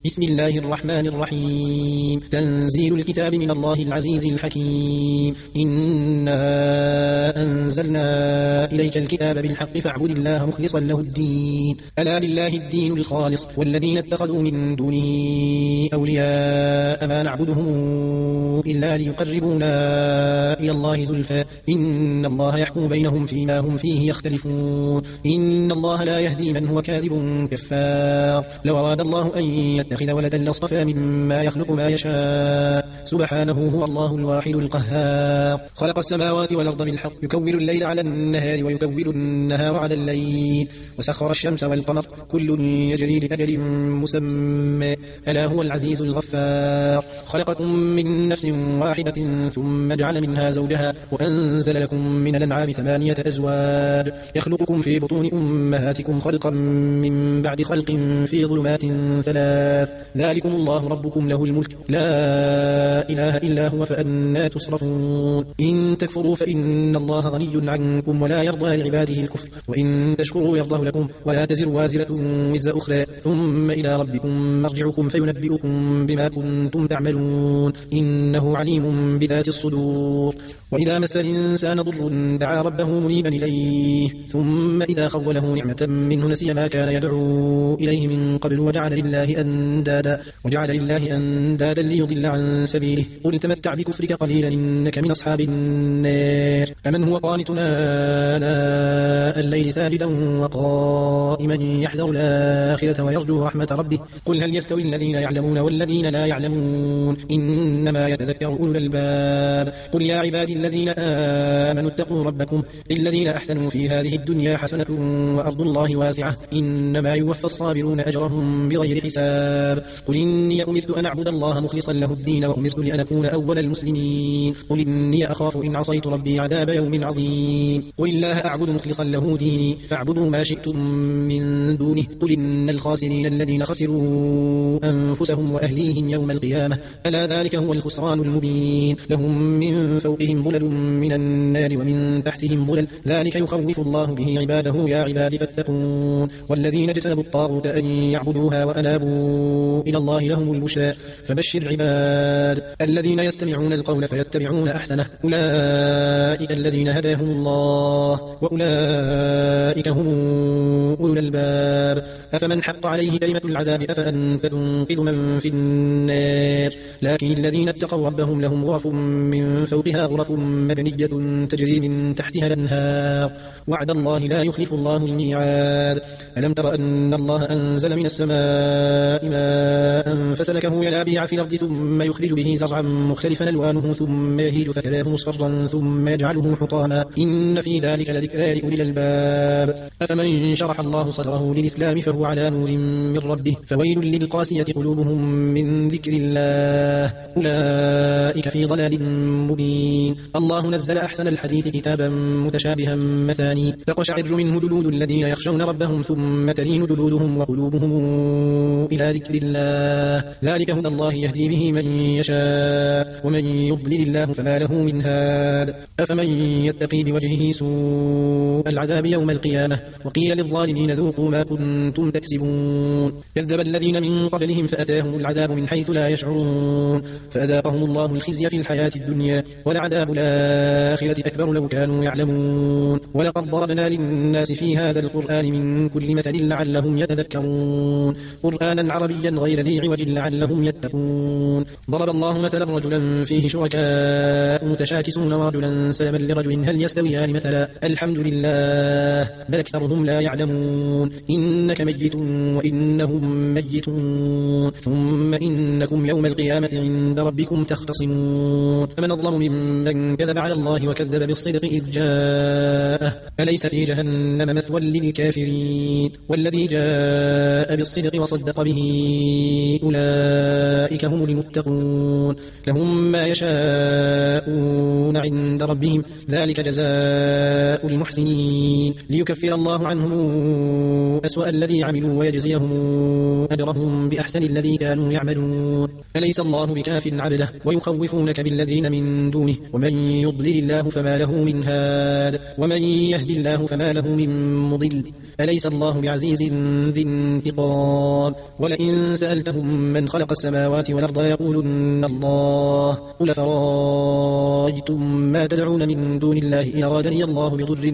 بسم الله الرحمن الرحيم. تنزيل الكتاب من الله العزيز الحكيم. إنا أنزلنا إليك الكتاب بالحق فاعبد الله مخلصا له الدين. ألا لله الدين الخالص والذين اتخذوا من دونه أولياء ما نعبدهم إلا ليقربونا إلى الله زلفى إن الله يحكم بينهم فيما هم فيه يختلفون. إن الله لا يهدي من هو كاذب كفار. لو أراد الله أن يتخذ ولدا لاصطفى مما يخلق ما يشاء سبحانه هو الله الواحد القهار. خلق السماوات والأرض بالحق يكور الليل على النهار ويكور النهار على الليل وسخر الشمس والقمر كل يجري لأجل مسمى ألا هو العزيز الغفار. خلقكم من نفس واحدة ثم جعل منها زوجها وأنزل لكم من الأنعام 8 أزواج يخلقكم في بطون أمهاتكم خلقا من بعد خلق في ظلمات 3 ذلكم الله ربكم له الملك لا إله إلا هو فأنى تصرفون. إن تكفروا فإن الله غني عنكم ولا يرضى لعباده الكفر وإن تشكروا يرضه لكم ولا تزر وازرة وزر أخرى ثم إلى ربكم مرجعكم فينبئكم بما كنتم تعملون إنه عليم بذات الصدور. وإذا مس الإنسان ضر دعا ربه منيبا إليه ثم إذا خوله نعمة منه نسي ما كان يدعو إليه من قبل وجعل لله أندادا ليضل عن سبيله قل تمتع بكفرك قليلا إنك من أصحاب النار. أمن هو قانت آناء الليل ساجدا وقائما يحذر الآخرة ويرجو رحمة ربه قل هل يستوي الذين يعلمون والذين لا يعلمون إنما يتذكر أولو الألباب. قل يا عبادي الذين آمنوا اتقوا ربكم للذين أحسنوا في هذه الدنيا حسنة وأرض الله واسعة إنما يوفى الصابرون أجرهم بغير حساب. قل إني أمرت أن أعبد الله مخلصا له الدين وأمرت لأن أكون أول المسلمين. قل إني أخاف إن عصيت ربي عذاب يوم عظيم. قل الله أعبد مخلصا له ديني فاعبدوا ما شئتم من دونه. قل إن الخاسرين الذين خسروا أنفسهم وأهليهم يوم القيامة ألا ذلك هو الخسران المبين. لهم من فوقهم ظلل من النار ومن تحتهم ظلل ذلك يخوف الله به عباده يا عباد فاتقون. والذين اجتنبوا الطاغوت أن يعبدوها وأنابوا إلى الله لهم البشرى فبشر عباد الذين يستمعون القول فيتبعون أحسنه أولئك الذين هداهم الله وأولئك هم أولو الألباب. أفمن حق عليه كلمة العذاب أفأنت تنقذ من في النار. لكن الذين اتقوا ربهم لهم غرف من فوقها غرف مبنية تجري من تحتها الأنهار وعد الله لا يخلف الله الميعاد. ألم تر أن الله أنزل من السماء ماء فسلكه ينابيع في الأرض ثم يخرج به زرعا مختلفا ألوانه ثم يهيج فتراه مصفرا ثم يجعله حطاما إن في ذلك لذكرى لأولي الألباب. أفمن شرح الله صدره للإسلام فهو على نور من ربه فويل للقاسية قلوبهم من ذكر الله أولئك في ضلال مبين. الله نزل أحسن الحديث كتابا متشابها مثاني تقشعر منه جلود الذين يخشون ربهم ثم تلين جلودهم وقلوبهم إلى ذكر الله ذلك هدى الله يهدي به من يشاء ومن يضلل الله فما له من هاد. أفمن يتقي بوجهه سوء العذاب يوم القيامة وقيل للظالمين ذوقوا ما كنتم تكسبون. كذب الذين من قبلهم فأتاهم العذاب من حيث لا يشعرون فأذاقهم الله الخزي في الحياة الدنيا ولعذاب الآخرة أكبر لو كانوا يعلمون. ولقد ضربنا للناس في هذا القرآن من كل مثل لعلهم يتذكرون قرآنا عربيا غير ذي عوج لعلهم يتقون. ضرب الله مثلا رجلا فيه شركاء متشاكسون ورجلا سلما لرجل هل يستويان مثلا الحمد لله بل أكثرهم لا يعلمون. إنك ميت وإنهم ميتون ثم إنكم يوم القيامة عند ربكم تختصمون. فمن أظلم ممن كذب على الله وكذب بالصدق إذ جاءه أليس في جهنم مثوى للكافرين. والذي جاء بالصدق وصدق به أولئك هم المتقون لهم ما يشاءون عند ربهم ذلك جزاء المحسنين ليكفر الله عنهم أسوأ الذي عملوا ويجزيهم أجرهم بأحسن الذي كانوا يعملون. أليس الله بكاف عبده ويخوفونك بالذين من دونه ومن يضلل الله فما له من هاد ومن يهد يهدي الله فما له من مضل أليس الله بعزيز ذي انتقام ولئن سألتهم من خلق السماوات والأرض يقولن الله قل فراجتم ما تدعون من دون الله إن أرادني الله بضر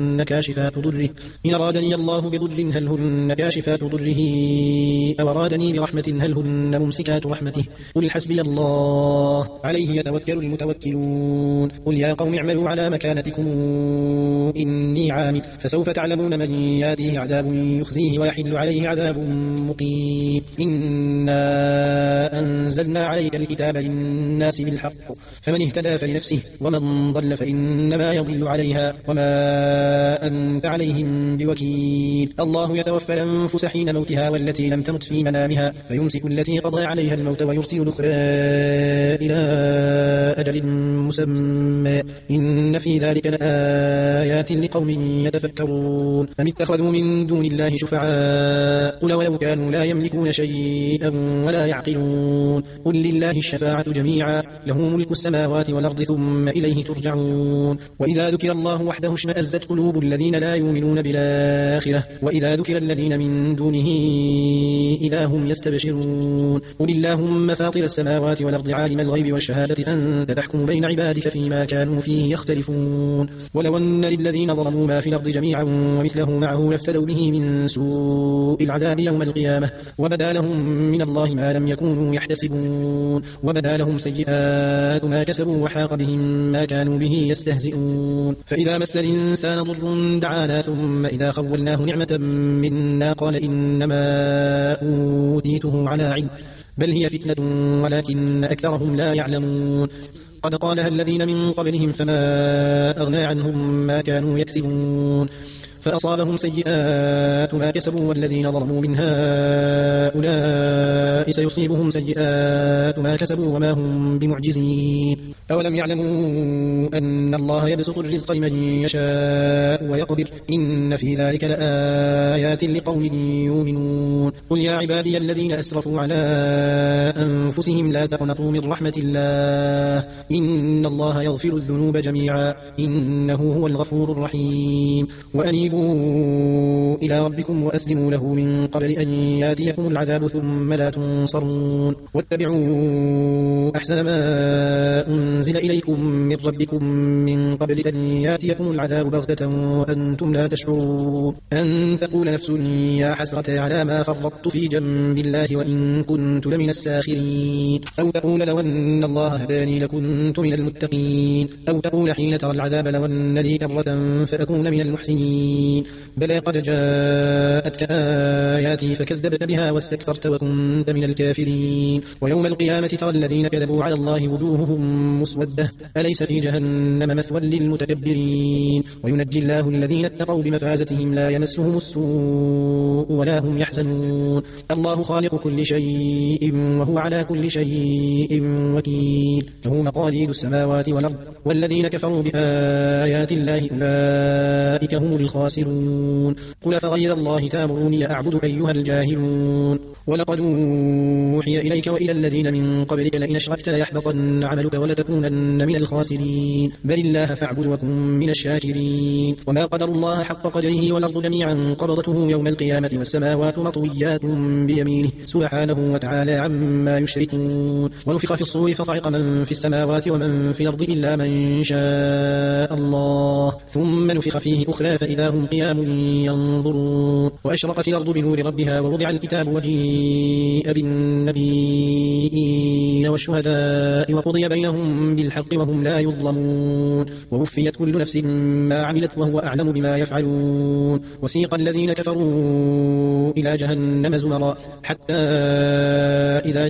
هل هن كاشفات ضره أو أرادني برحمة هل هن ممسكات رحمته قل حسبي الله عليه يتوكل المتوكلون قل يا قوم اعملوا على مكانتكم إني عامل فسوف تعلمون من ياتيه عذاب يخزيه ويحل عليه عذاب مقيم إنا أنزلنا عليك الكتاب للناس بالحق فمن اهتدى فلنفسه ومن ضل فإنما يضل عليها وما أنت عليهم بوكيل الله يتوفى الأنفس حين موتها والتي لم تمت في منامها فيمسك التي قضى عليها الموت ويرسل الأخرى إلى أجل مسمى إن في ذلك لآيات لقوم يتفكرون أم اتخذوا من دون الله شفعاء قل ولو كانوا لا يملكون شيئا ولا يعقلون قل لله الشفاعة جميعا له ملك السماوات والأرض ثم إليه ترجعون وإذا ذكر الله وحده اشمأزت قلوب الذين لا يؤمنون بالآخرة وإذا ذكر الذين من دونه إذا هم يستبشرون قل اللهم فاطر السماوات والأرض عالم الغيب والشهادة أنت تحكم بين عبادك فيما كانوا فيه يختلفون ولو أن للذين ظلموا ما في الأرض جميعا ومثله معه لافتدوا به من سوء العذاب يوم القيامة وبدا لهم من الله ما لم يكونوا يحتسبون وبدا لهم سيئات ما كسبوا وحاق بهم ما كانوا به يستهزئون فإذا مس الإنسان ضر دعانا ثم إذا خولناه نعمة منا قال إنما أوتيته على علم بل هي فتنة ولكن أكثرهم لا يعلمون قد قالها الذين من قبلهم فما أغنى عنهم ما كانوا يكسبون فأصابهم سيئات ما كسبوا والذين ظلموا من هؤلاء سيصيبهم سيئات ما كسبوا وما هم بمعجزين أولم يعلموا أن الله يبسط الرزق لمن يشاء ويقدر إن في ذلك لآيات لقوم يؤمنون قل يا عبادي الذين أسرفوا على أنفسهم لا تقنطوا من رحمة الله إن الله يغفر الذنوب جميعا إنه هو الغفور الرحيم وأنيبوا إلى ربكم وأسلموا له من قبل أن ياتيكم العذاب ثم لا تنصرون واتبعوا أحسن ما أنزل إليكم من ربكم من قبل أن ياتيكم العذاب بغتة وأنتم لا تشعرون أن تقول نفس يا حسرة على ما فرطت في جنب الله وإن كنت لمن الساخرين أو تقول لو أن الله هداني لكنت من المتقين أو تقول حين ترى العذاب لو أن لي كرة فأكون من المحسنين بلى قد جاءتك آياتي فكذبت بها واستكثرت وكنت من الكافرين ويوم القيامة ترى الذين كذبوا على الله وجوههم مسودة أليس في جهنم مثوى للمتكبرين وينجي الله الذين اتقوا بمفازتهم لا يمسهم السوء ولا هم يحزنون الله خالق كل شيء وهو على كل شيء وكيل له مقاليد السماوات والأرض والذين كفروا بآيات الله أولئك هم الخاسرون قل فغير الله تأمروني أعبد أيها الجاهلون ولقد أوحي إليك وإلى الذين من قبلك لئن أشركت ليحبطن عملك ولتكونن من الخاسرين بل الله فاعبد وكن من الشاكرين وما قدر الله حق قدره والأرض جميعا قبضته يوم القيامة والسماوات مطويات بيمينه سبحانه وتعالى عما يشركون ونفخ في الصور فصعق من في السماوات ومن في الأرض إلا من شاء الله ثم نفخ فيه أخرى فإذا هم قيام ينظرون وأشرقت الأرض بنور ربها ووضع الكتاب وجيء بالنبيين والشهداء وقضي بينهم بالحق وهم لا يظلمون ووفيت كل نفس ما عملت وهو أعلم بما يفعلون وسيق الذين كفروا إلى جهنم زمرا حتى إذا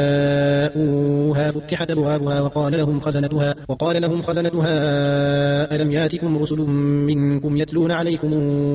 جاءوها فتحت أبوابها وقال لهم خزنتها ألم ياتكم رسل منكم يتلون عليكم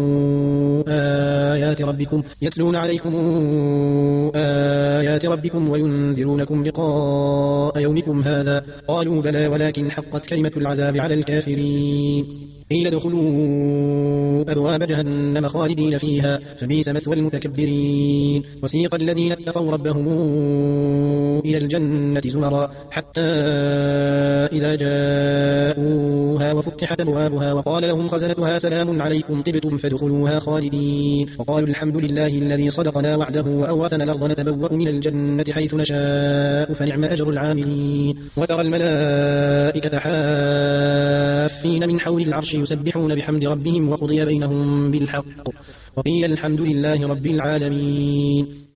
آيات ربكم وينذرونكم لقاء يومكم هذا قالوا بلى ولكن حقت كلمة العذاب على الكافرين قيل ادخلوا أبواب جهنم خالدين فيها فبئس مثوى المتكبرين وسيق الذين اتقوا ربهم إلى الجنة زمرا حتى إذا جاءوها وفتحت أبوابها وقال لهم خزنتها سلام عليكم طبتم فادخلوها خالدين وقالوا الحمد لله الذي صدقنا وعده وأورثنا الأرض نتبوأ من الجنة حيث نشاء فنعم أجر العاملين وترى الملائكة حافين من حول العرش يسبحون بحمد ربهم وقضي بينهم بالحق وقيل الحمد لله رب العالمين.